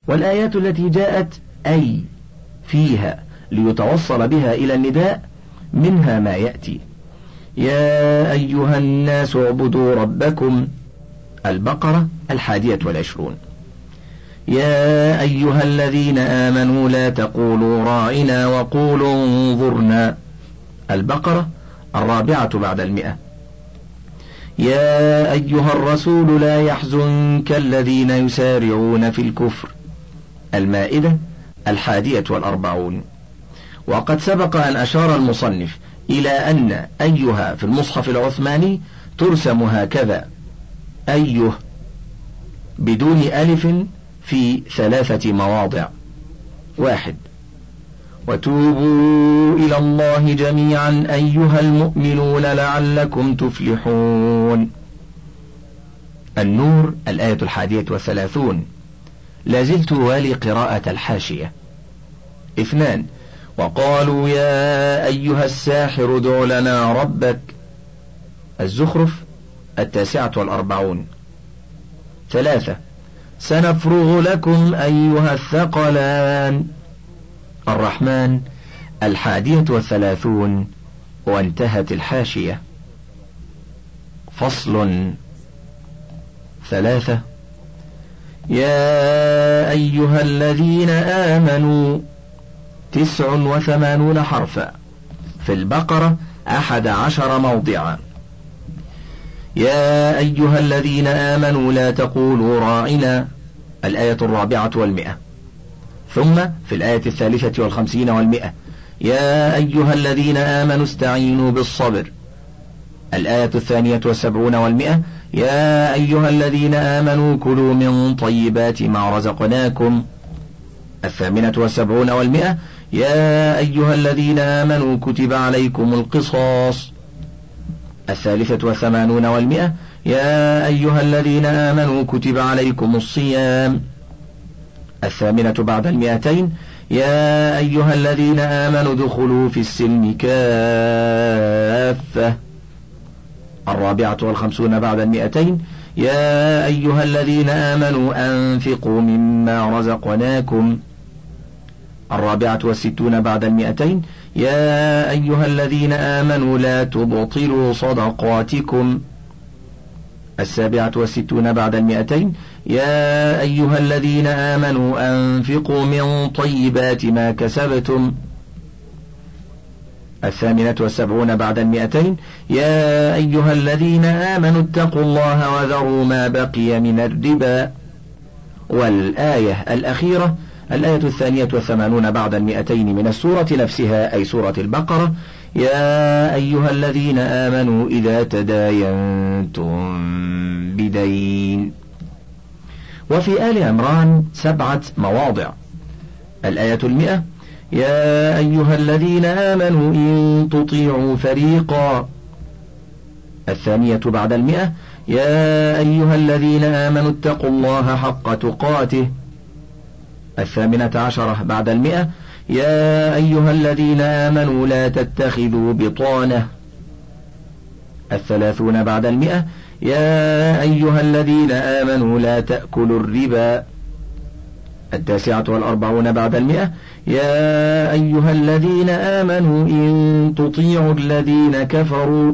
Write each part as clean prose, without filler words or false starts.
والآيات التي جاءت أي فيها ليتوصل بها إلى النداء منها ما يأتي: يا أيها الناس اعبدوا ربكم، البقرة 21. يا أيها الذين آمنوا لا تقولوا راعنا وقولوا انظرنا، البقرة 400. يا أيها الرسول لا يحزنك الذين يسارعون في الكفر، المائدة 41. وقد سبق أن أشار المصنف إلى أن أيها في المصحف العثماني ترسم هكذا: أيه بدون ألف في 3 مواضع: 1. وتوبوا إلى الله جميعا أيها المؤمنون لعلكم تفلحون، النور 31. لازلت والي قراءة الحاشية. 2. وقالوا يا أيها الساحر ادع لنا ربك، الزخرف 49. 3. سنفرغ لكم أيها الثقلان، الرحمن 31. وانتهت الحاشية. فصل. 3. يا أيها الذين آمنوا 89 حرفا، في البقرة 11 موضعا. يا أيها الذين آمنوا لا تقولوا راعنا، الآية 400. ثم في الآية 53 و100: يا أيها الذين آمنوا استعينوا بالصبر، الآية 72 و100: يا أيها الذين آمنوا كلوا من طيبات ما رزقناكم، 78 و100: يا أيها الذين آمنوا كتب عليكم القصاص، 83 و100: يا أيها الذين آمنوا كتب عليكم الصيام، 8 بعد 200: يا أيها الذين آمنوا ادخلوا في السلم كافة، 54 بعد 200: يا أيها الذين آمنوا أنفقوا مما رزقناكم، 64 بعد 200: يا أيها الذين آمنوا لا تبطلوا صدقاتكم، 67 بعد 200: يا أيها الذين آمنوا أنفقوا من طيبات ما كسبتم، 78 بعد 200: يا أيها الذين آمنوا اتقوا الله وذروا ما بقي من الربا. والآية الأخيرة الآية 82 بعد 200 من السورة نفسها، أي سورة البقرة: يا أيها الذين آمنوا إذا تداينتم بدين. وفي آل عمران 7 مواضع: الآية 100: يا أيها الذين آمنوا إن تطيعوا فريقا، 2 بعد 100: يا أيها الذين آمنوا اتقوا الله حق تقاته، 18 بعد 100: يا أيها الذين آمنوا لا تتخذوا بطانة، 30 بعد 100: يا أيها الذين آمنوا لا تأكلوا الربا، 49 بعد 100: يا أيها الذين آمنوا إن تطيعوا الذين كفروا،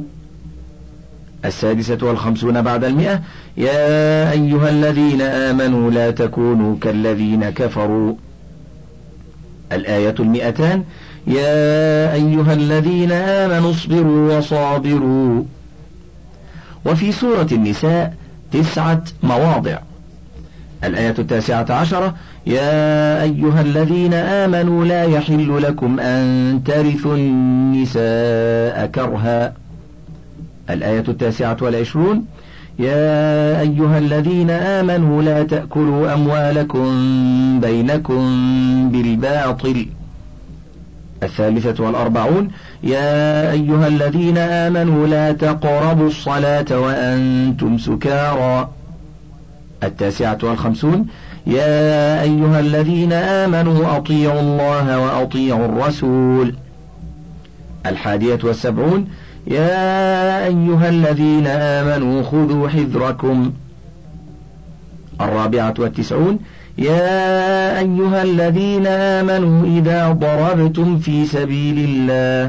56 بعد 100: يا أيها الذين آمنوا لا تكونوا كالذين كفروا، الآية 200: يا أيها الذين آمنوا اصبروا وصابروا. وفي سورة النساء 9 مواضع: الآية 19: يا أيها الذين آمنوا لا يحل لكم أن ترثوا النساء كرها، الآية 29: يا أيها الذين آمنوا لا تأكلوا أموالكم بينكم بالباطل، 43: يا أيها الذين آمنوا لا تقربوا الصلاة وأنتم سكارى، 59: يا أيها الذين آمنوا أطيعوا الله وأطيعوا الرسول، 71: يا أيها الذين آمنوا خذوا حذركم، 94: يا أيها الذين آمنوا إذا ضربتم في سبيل الله.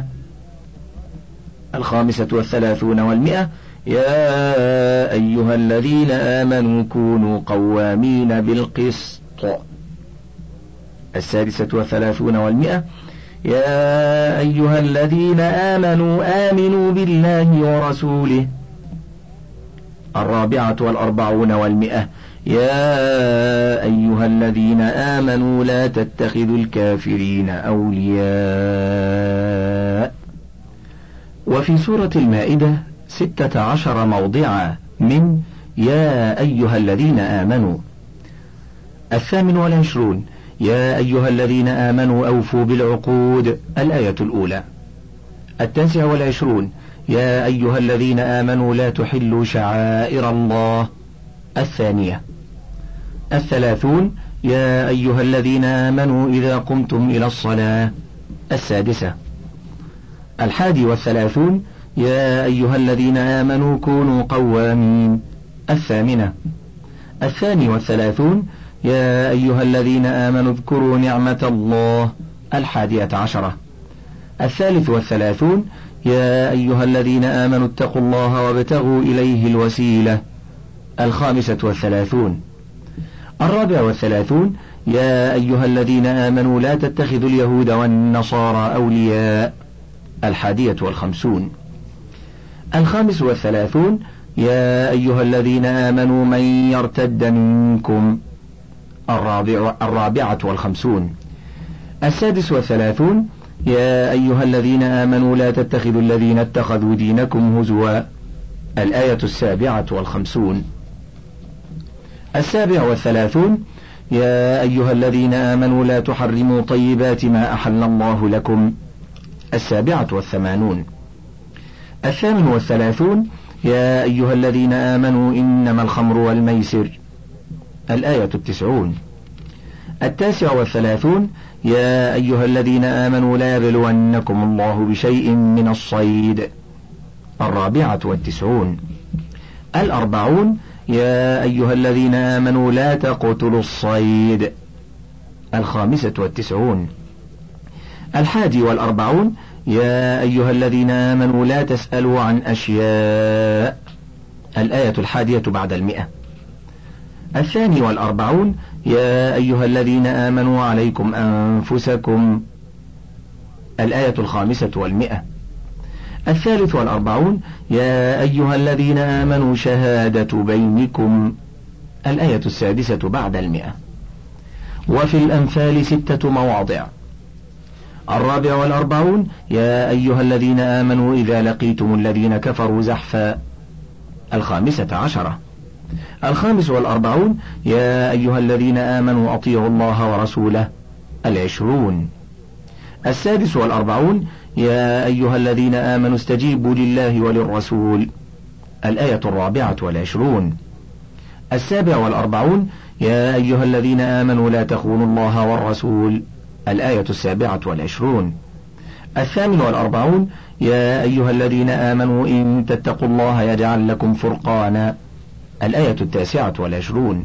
35 و100 يا أيها الذين آمنوا كونوا قوامين بالقسط. 36 و100 يا أيها الذين آمنوا آمنوا بالله ورسوله. 44 و100 يا أيها الذين آمنوا لا تتخذوا الكافرين أولياء. وفي سورة المائدة 16 موضعا من يا أيها الذين آمنوا. 28 يا أيها الذين آمنوا أوفوا بالعقود. الآية الأولى. 29 يا أيها الذين آمنوا لا تحلوا شعائر الله. الثانية. 30 يا أيها الذين آمنوا إذا قمتم إلى الصلاة. السادسة. 31 يا أيها الذين آمنوا كونوا قوامين. 8. 32 يا أيها الذين آمنوا اذكروا نعمة الله. 11. 33 يا أيها الذين آمنوا اتقوا الله وابتغوا إليه الوسيلة. 35. 34 يا أيها الذين آمنوا لا تتخذوا اليهود والنصارى أولياء. 51. 35 يا أيها الذين آمنوا من يرتد منكم. 54. 36 يا أيها الذين آمنوا لا تتخذوا الذين اتخذوا دينكم هزوا. الآية 57. 37 يا أيها الذين آمنوا لا تحرموا طيبات ما أحل الله لكم. 87. 38 يا أيها الذين آمنوا إنما الخمر والميسر. الآية 90. 39 يا أيها الذين آمنوا لا يبلونكم الله بشيء من الصيد. 94. 40 يا أيها الذين آمنوا لا تقتلوا الصيد. 95. 41 يا أيها الذين آمنوا لا تسألوا عن أشياء. الآية 100 42 يا أيها الذين آمنوا عليكم أنفسكم. الآية 100 43 يا أيها الذين آمنوا شهادة بينكم. الآية 6 100. وفي الأنفال 6 مواضع. 44 يا أيها الذين آمنوا إذا لقيتم الذين كفروا زحفا. 15. 45 يا أيها الذين آمنوا أطيعوا الله ورسوله. 20. 46 يا أيها الذين آمنوا استجيبوا لله وللرسول. الآية 24. 47 يا أيها الذين آمنوا لا تخونوا الله والرسول. الآية 27. 48 يا أيها الذين آمنوا إن تتقوا الله يجعل لكم فرقانا. الآية 29.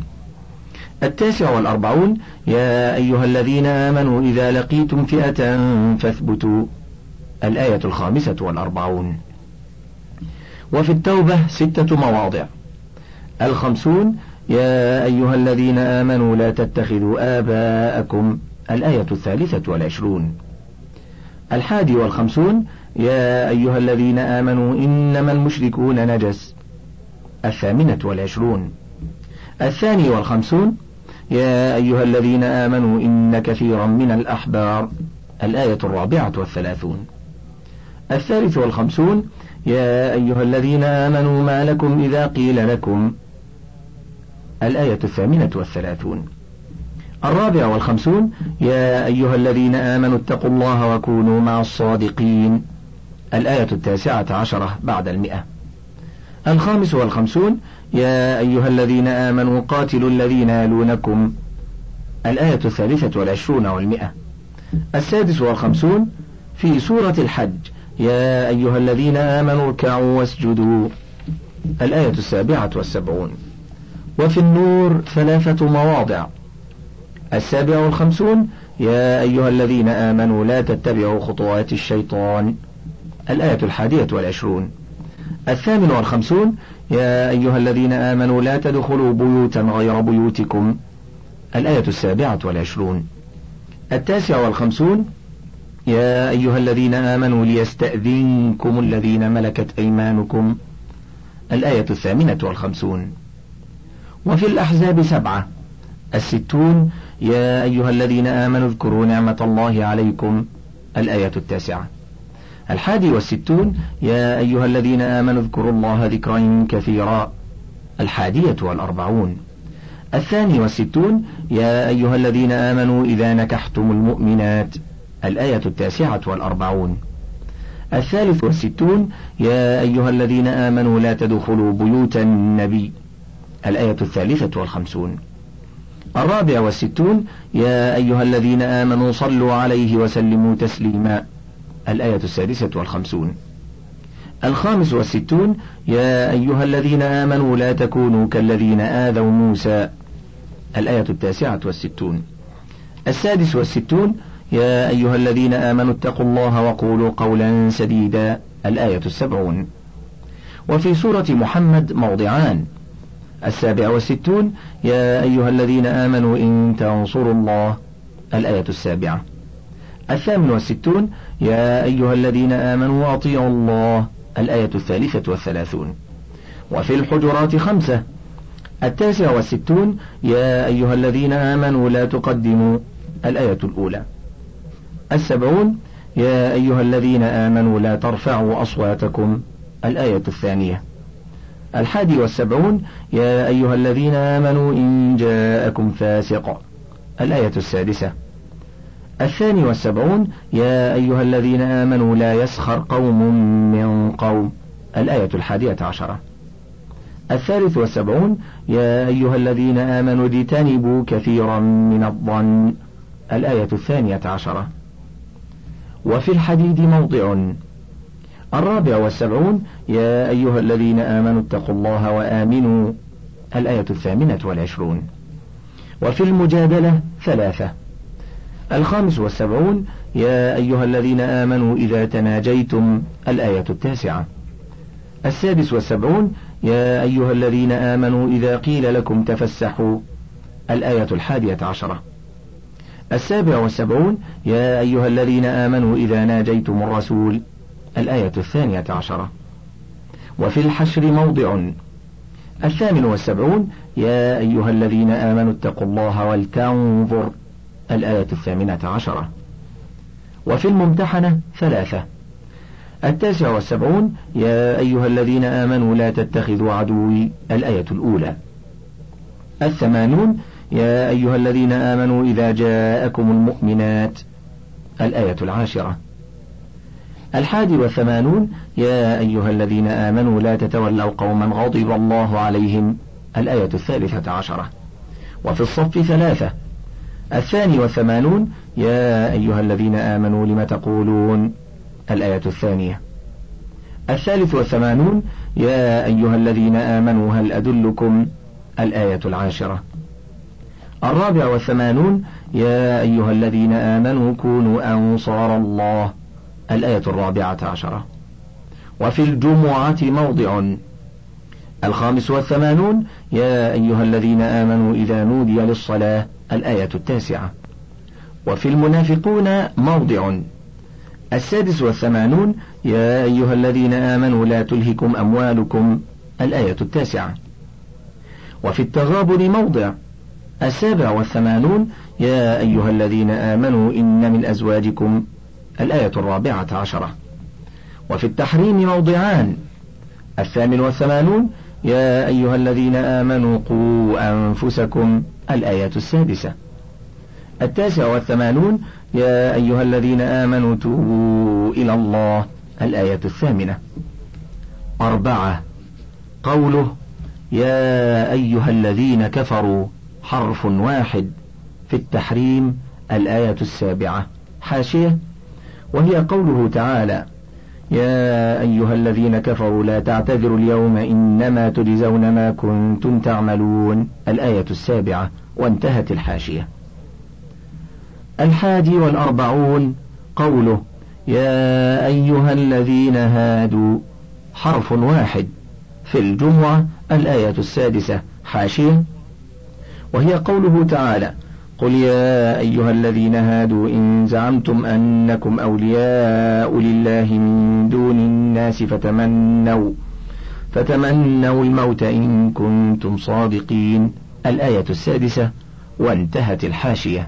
49 يا أيها الذين آمنوا إذا لقيتم فئة فاثبتوا. الآية 45. وفي التوبة 6 مواضع. 50 يا أيها الذين آمنوا لا تتخذوا آباءكم. الآية 23. 51 يا أيها الذين آمنوا إنما المشركون نجس. 28. 52 يا أيها الذين آمنوا إن كثيرا من الأحبار. الآية 34. 53 يا أيها الذين آمنوا ما لكم إذا قيل لكم. الآية 38. 54 يا أيها الذين آمنوا اتقوا الله وكونوا مع الصادقين. الآية 19 بعد 100. 55 يا أيها الذين آمنوا قاتلوا الذين يلونكم. الآية 23 و100. 56 في سورة الحج يا أيها الذين آمنوا اركعوا واسجدوا. الآية 77. وفي النور 3 مواضع. 57 يا أيها الذين آمنوا لا تتبعوا خطوات الشيطان. الآية 21. 58 يا أيها الذين آمنوا لا تدخلوا بيوتا غير بيوتكم. الآية 27. 59 يا أيها الذين آمنوا ليستأذنكم الذين ملكت أيمانكم. الآية 58. وفي الأحزاب 7. 60 يا أيها الذين آمنوا اذكروا نعمة الله عليكم. الآية 9. 61 يا أيها الذين آمنوا اذكروا الله ذكرا كثيرا. 41. 62 يا أيها الذين آمنوا إذا نكحتم المؤمنات. الآية 49. 63 يا أيها الذين آمنوا لا تدخلوا بيوت النبي. الآية 53. 64 يا أيها الذين آمنوا صلوا عليه وسلموا تسليما. الآية 56. 65 يا أيها الذين آمنوا لا تكونوا كالذين آذوا موسى. الآية 69. 66 يا أيها الذين آمنوا اتقوا الله وقولوا قولا سديدا. الآية 70. وفي سورة محمد موضعان. 67 يا أيها الذين آمنوا إن تنصروا الله. الآية 7. 68 يا أيها الذين آمنوا أطيعوا الله. الآية 33. وفي الحجرات 5. 69 يا أيها الذين آمنوا لا تقدموا. الآية الأولى. 70 يا أيها الذين آمنوا لا ترفعوا أصواتكم. الآية الثانية. 71 يا أيها الذين آمنوا إن جاءكم فاسق. الآية 6. 72 يا أيها الذين آمنوا لا يسخر قوم من قوم. الآية 11. 73 يا أيها الذين آمنوا اجتنبوا كثيرا من الظن. الآية 12. وفي الحديد موضع. 74 يا أيها الذين آمنوا اتقوا الله وآمنوا. الآية 28. وفي المجادلة 3. 75 يا أيها الذين آمنوا إذا تناجيتم. الآية 9. 76 يا أيها الذين آمنوا إذا قيل لكم تفسحوا. الآية 11. 77 يا أيها الذين آمنوا إذا ناجيتم الرسول. الآية 12. وفي الحشر موضع. 78 يا أيها الذين آمنوا اتقوا الله ولتنظر. الآية 18. وفي الممتحنة 3. 79 يا أيها الذين آمنوا لا تتخذوا عدوي. الآية الأولى. 80 يا أيها الذين آمنوا إذا جاءكم المؤمنات. الآية 10. 81 يا أيها الذين آمنوا لا تتولوا قوما غضب الله عليهم. الآية 13. وفي الصف 3. 82 يا أيها الذين آمنوا لم تقولون. الآية 2. 83 يا أيها الذين آمنوا هل أدلكم. الآية 10. 84 يا أيها الذين آمنوا كونوا أنصار الله. الآية 14. وفي الجمعة موضع. 85 يا أيها الذين آمنوا إذا نودي للصلاة. الآية 9. وفي المنافقون موضع. 86 يا أيها الذين آمنوا لا تلهكم أموالكم. الآية 9. وفي التغابن موضع. 87 يا أيها الذين آمنوا إن من أزواجكم. الآية 14. وفي التحريم موضعان. 88 يا أيها الذين آمنوا قوا أنفسكم. الآية 6. 89 يا أيها الذين آمنوا توبوا إلى الله. الآية 8. 4. قوله يا أيها الذين كفروا حرف واحد. في التحريم الآية 7. حاشية. وهي قوله تعالى يا أيها الذين كفروا لا تعتذروا اليوم إنما تجزون ما كنتم تعملون. الآية 7. وانتهت الحاشية. 41 قوله يا أيها الذين هادوا حرف واحد. في الجمعة الآية 6 حاشية، وهي قوله تعالى قل يا أيها الذين هادوا إن زعمتم أنكم أولياء لله من دون الناس فتمنوا الموت إن كنتم صادقين. الآية 6 وانتهت الحاشية.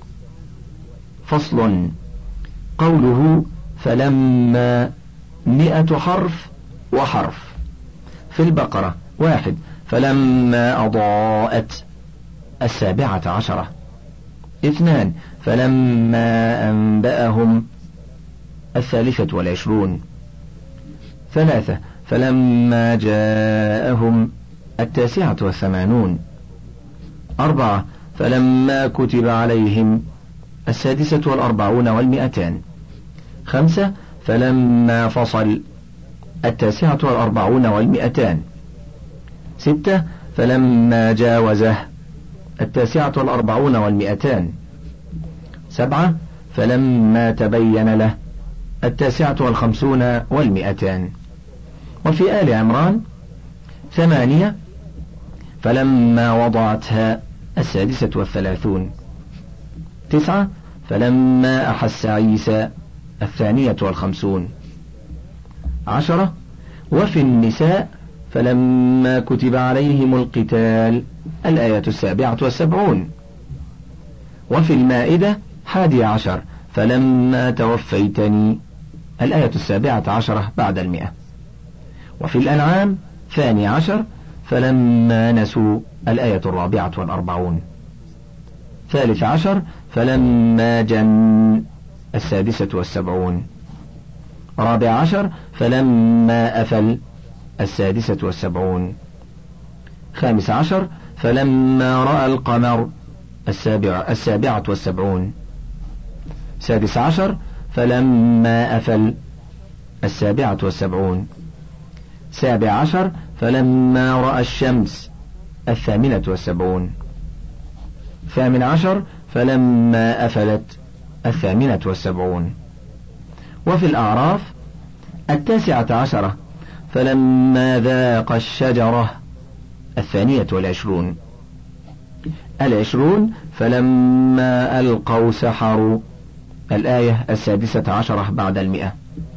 فصل. قوله فلما 100 حرف وحرف. في البقرة 1 فلما أضاءت 17. 2 فلما أنبأهم 23. 3 فلما جاءهم 89. 4 فلما كتب عليهم 46 و200. 5 فلما فصل 49 و200. 6 فلما جاوزه 49 و200. 7 فلما تبين له 59 و200. وفي آل عمران 8 فلما وضعتها 36. 9 فلما أحس عيسى 52. 10 وفي النساء فلما كتب عليهم القتال الآية 77. وفي المائدة 11 فلما توفيتني الآية 17 بعد 100. وفي الأنعام 12 فلما نسوا الآية 44. 13 فلما جن 76. 14 فلما أفل 76. 15 فلما رأى القمر 77. 16 فلما أفل 77. 17 فلما رأى الشمس 78. 18 فلما أفلت 78. وفي الأعراف 19 فلما ذاق الشجرة 22. 20 فلما ألقوا سحروا الآية 16 بعد 100.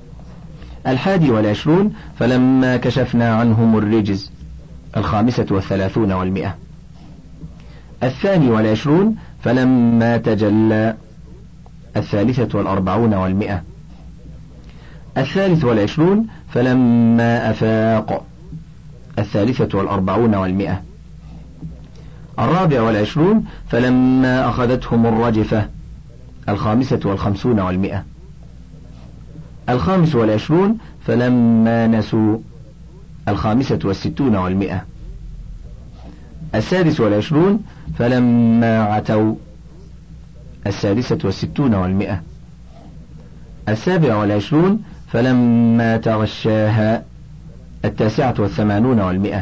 21 فلما كشفنا عنهم الرجز 35 و100. 22 فلما تجلى 43 و100. 23 فلما أفاق 43 و100. 24 فلما أخذتهم الرجفة 55 و100. 25 فلما نسوا 65 و100. 26 فلما عتوا 66 و100. 27 فلما تغشاها 89 و100.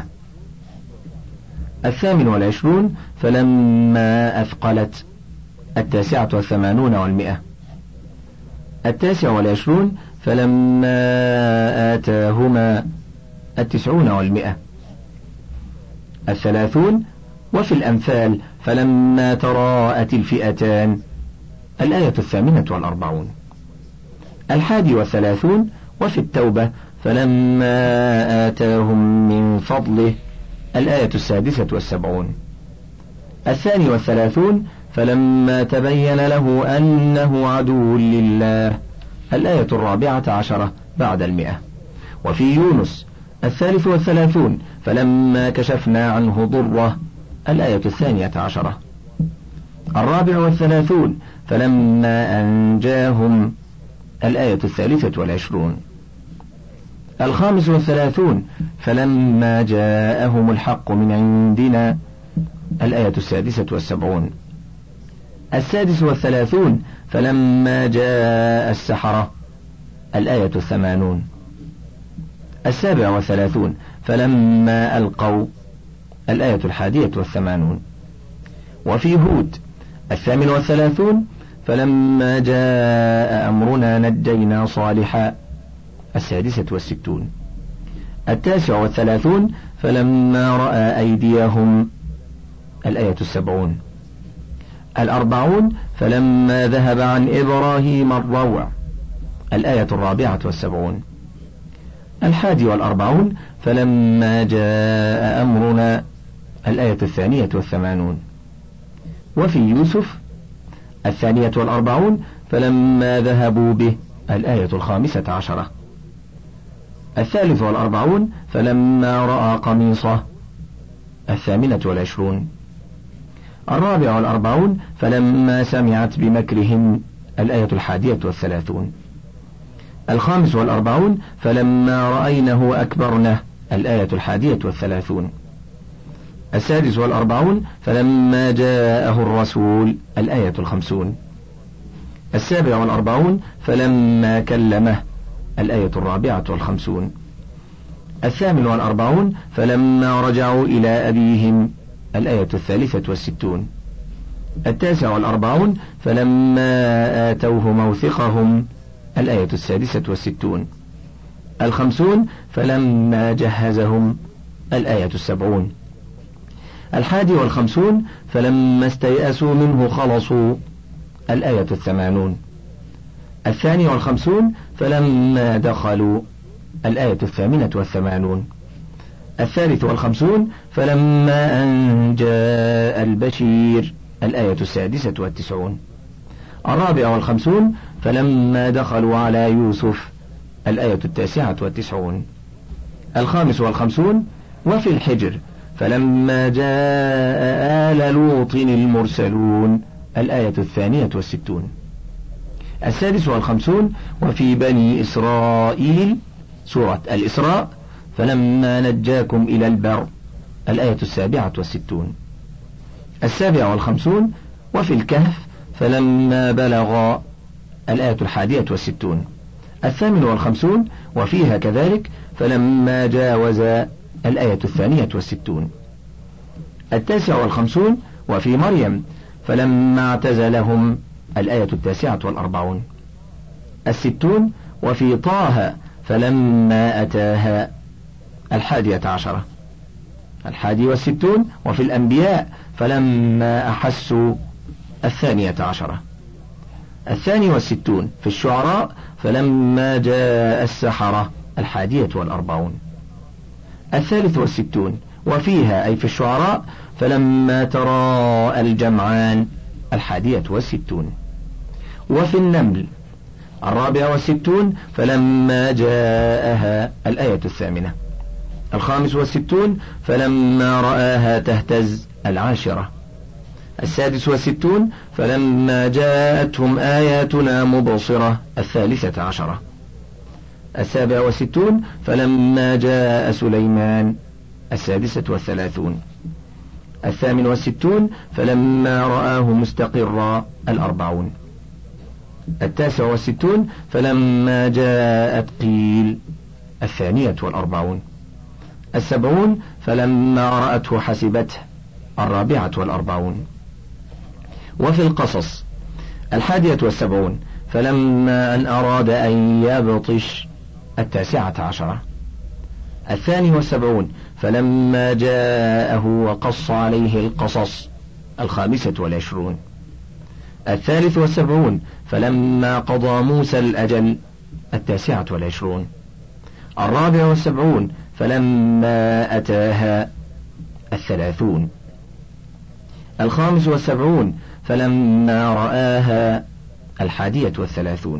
28 فلما أثقلت 89 و100. 29 فلما آتاهما 90 و100. 30 وفي الأنفال فلما تراءت الفئتان الآية 48. 31 وفي التوبة فلما آتاهم من فضله الآية 76. 32 فلما تبين له أنه عدو لله الآية 14 بعد 100. وفي يونس 33 فلما كشفنا عنه ضره الآية 12. 34 فلما أنجاهم الآية 23. 35 فلما جاءهم الحق من عندنا الآية 76. 36 فلما جاء السحرة الآية 80. 37 فلما ألقوا الآية 81. وفي هود 38 فلما جاء أمرنا نجينا صالحا 66. 39 فلما رأى أيديهم 70. 40 فلما ذهب عن إبراهيم الروع 74. 41 فلما جاء أمرنا 82. وفي يوسف 42 فلما ذهبوا به 15. 43 فلما رأى قميصه 28. 44 فلما سمعت بمكرهم 31. 45 فلما رأينه أكبرنه 31. 46 فلما جاءه الرسول 50. 47 فلما كلمه 54. 48 فلما رجعوا إلى أبيهم 63. 49 فلما آتوه موثقهم 66. 50 فلما جهزهم 70. 51 فلما استيأسوا منه خلصوا 80. 52 فلما دخلوا 88. 53 فلما أن جاء البشير 96. 54 فلما دخلوا على يوسف 99. 55 وفي الحجر فلما جاء آل لوط المرسلون 62. 56 وفي بني إسرائيل سورة الإسراء فلما نجاكم إلى البر 67. 57 وفي الكهف فلما بلغ 61. 58 وفيها كذلك فلما جاوز 62. 59 وفي مريم فلما اعتزلهم 49. 60 وفي طه فلما أتاها 11. 61 وفي الأنبياء فلما أحسوا 12. 62 في الشعراء فلما جاء السحرة 41. 63 وفيها أي في الشعراء فلما تراءى الجمعان 61. وفي النمل 64 فلما جاءها 8. 65 فلما رآها تهتز 10. 66 فلما جاءتهم آياتنا مبصرة 13. 67 فلما جاء سليمان 36. 68 فلما رآه مستقرا 40. 69 فلما جاءت قيل 42. 70 فلما رأته حسبته 44. وفي القصص 71 فلما أن أراد أن يبطش 19. 72 فلما جاءه وقص عليه القصص 25. 73 فلما قضى موسى الأجل 29. 74 فلما أتاها 30. 75 فلما رآها 31.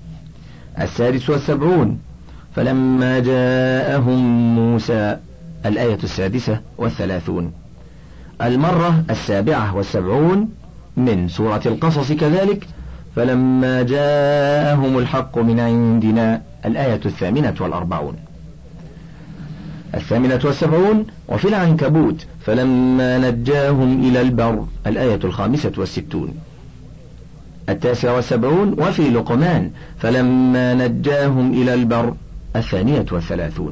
76 فلما جاءهم موسى 36. المرة 77 من سورة القصص كذلك فلما جاءهم الحق من عندنا 48. 78 وفي العنكبوت فلما نجاهم إلى البر 65. 79 وفي لقمان فلما نجاهم إلى البر 32.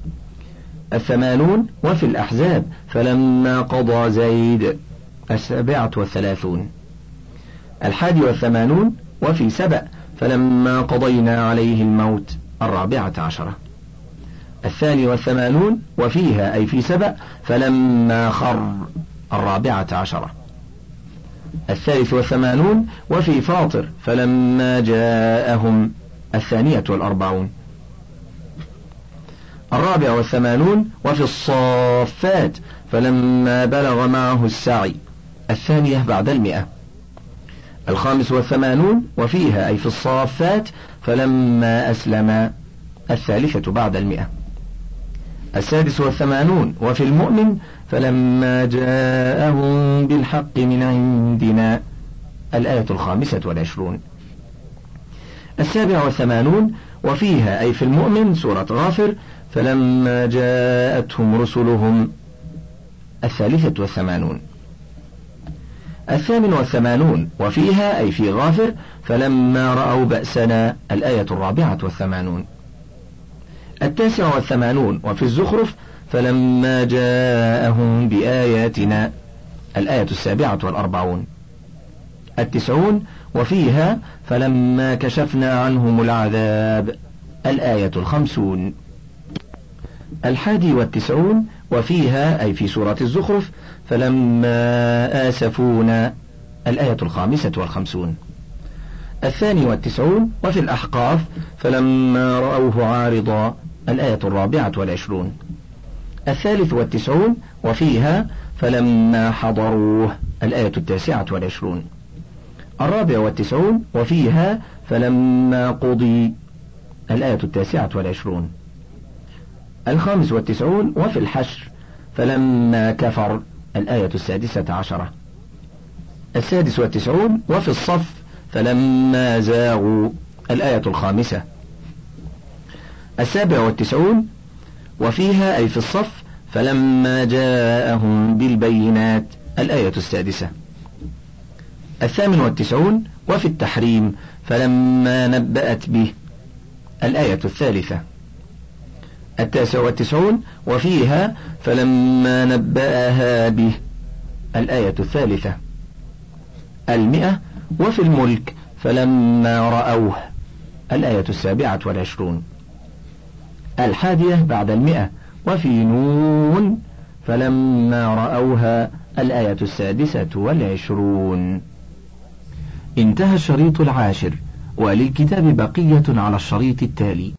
80 وفي الأحزاب فلما قضى زيد 37. 81 وفي سبأ فلما قضينا عليه الموت 14. 82 وفيها أي في سبأ فلما خر 14. 83 وفي فاطر فلما جاءهم 42. 84 وفي الصافات فلما بلغ معه السعي 2 بعد 100. 85 وفيها أي في الصافات فلما أسلم 3 بعد 100. 86 وفي المؤمن فلما جاءهم بالحق من عندنا 25. 87 وفيها أي في المؤمن سورة غافر فلما جاءتهم رسلهم 83. 88 وفيها أي في غافر فلما رأوا بأسنا 84. 89 وفي الزخرف فلما جاءهم بآياتنا 47. 90 وفيها فلما كشفنا عنهم العذاب 50. 91 وفيها أي في سورة الزخرف فلما آسفونا 55. 92 وفي الأحقاف فلما رأوه عارضا 24. 93 وفيها فلما حضروه 29. 94 وفيها فلما قضي 29. 95 وفي الحشر فلما كفر 16. 96 وفي الصف فلما زاغوا 5. 97 وفيها أي في الصف فلما جاءهم بالبينات 6. 98 وفي التحريم فلما نبأت به 3. 99 وفيها فلما نبأها به 3. 100 وفي الملك فلما رأوه 27. 100 بعد 100 وفي نون فلما رأوها 26. انتهى الشريط 10 وللكتاب بقية على الشريط التالي.